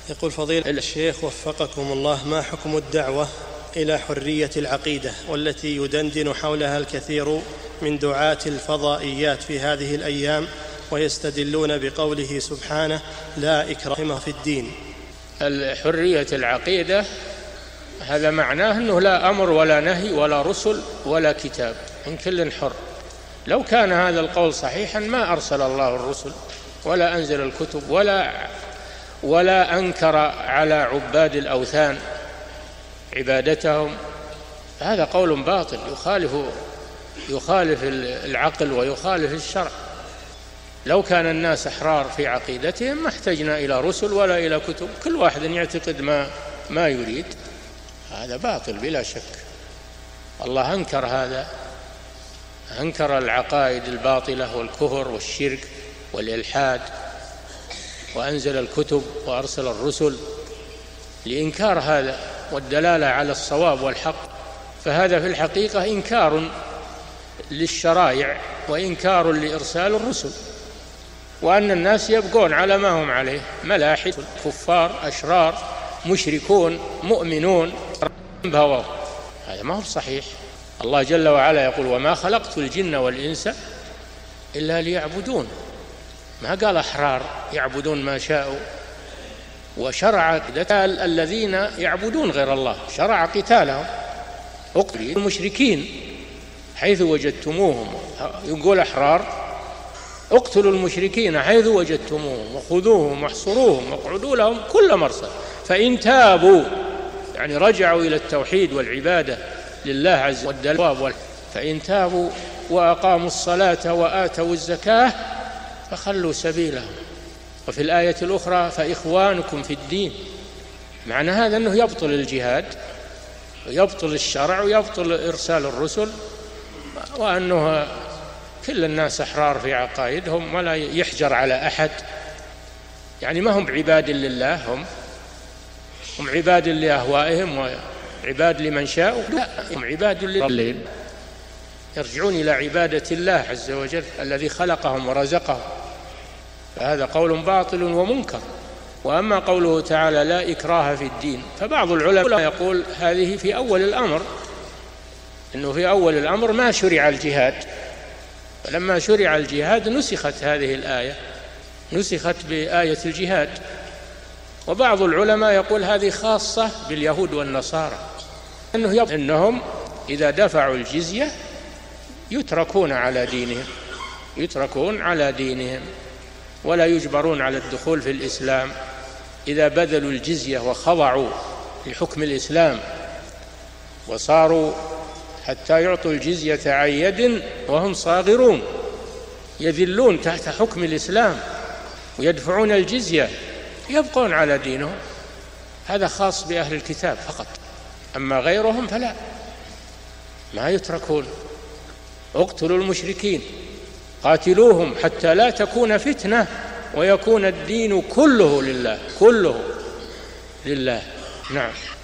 يقول فضيلة الشيخ وفقكم الله، ما حكم الدعوة إلى حرية العقيدة والتي يدندن حولها الكثير من دعاة الفضائيات في هذه الأيام، ويستدلون بقوله سبحانه لا إكراه في الدين؟ حرية العقيدة هذا معناه أنه لا أمر ولا نهي ولا رسل ولا كتاب، إن كل حر. لو كان هذا القول صحيحا ما أرسل الله الرسل ولا أنزل الكتب ولا أنكر على عباد الأوثان عبادتهم. هذا قول باطل يخالف العقل ويخالف الشرع. لو كان الناس أحرار في عقيدتهم ما احتجنا إلى رسل ولا إلى كتب، كل واحد يعتقد ما يريد. هذا باطل بلا شك. الله أنكر هذا، أنكر العقائد الباطلة والكفر والشرك والإلحاد، وأنزل الكتب وأرسل الرسل لإنكار هذا والدلالة على الصواب والحق. فهذا في الحقيقة إنكار للشرائع وإنكار لإرسال الرسل، وأن الناس يبقون على ما هم عليه، ملاحد كفار أشرار مشركون مؤمنون بهواه. هذا ما هو صحيح. الله جل وعلا يقول وما خلقت الجن والإنس إلا ليعبدون، ما قال أحرار يعبدون ما شاءوا. وشرع قتال الذين يعبدون غير الله، شرع قتالهم. اقتلوا المشركين حيث وجدتموهم، يقول أحرار اقتلوا المشركين حيث وجدتموهم وخذوهم واحصروهم واقعدوا لهم كل مرصد فإن تابوا، يعني رجعوا إلى التوحيد والعبادة لله عز وجل، فإن تابوا وأقاموا الصلاة وآتوا الزكاة فخلوا سبيلهم. وفي الآية الأخرى فإخوانكم في الدين. معنى هذا أنه يبطل الجهاد ويبطل الشرع ويبطل إرسال الرسل، وأنه كل الناس أحرار في عقائدهم ولا يحجر على أحد. يعني ما هم عباد لله، هم عباد لأهوائهم وعباد لمن شاء، لا، هم عباد لله، يرجعون إلى عبادة الله عز وجل الذي خلقهم ورزقهم. فهذا قول باطل ومنكر. وأما قوله تعالى لا إكراه في الدين، فبعض العلماء يقول هذه في أول الأمر، إنه في أول الأمر ما شرع الجهاد، فلما شرع الجهاد نسخت هذه الآية، نسخت بآية الجهاد. وبعض العلماء يقول هذه خاصة باليهود والنصارى، إنهم إذا دفعوا الجزية يتركون على دينهم ولا يجبرون على الدخول في الإسلام. إذا بذلوا الجزية وخضعوا لحكم الإسلام وصاروا حتى يعطوا الجزية عن يد وهم صاغرون، يذلون تحت حكم الإسلام ويدفعون الجزية، يبقون على دينهم. هذا خاص بأهل الكتاب فقط، أما غيرهم فلا، ما يتركون. اقتلوا المشركين قاتلوهم حتى لا تكون فتنة ويكون الدين كله لله. نعم.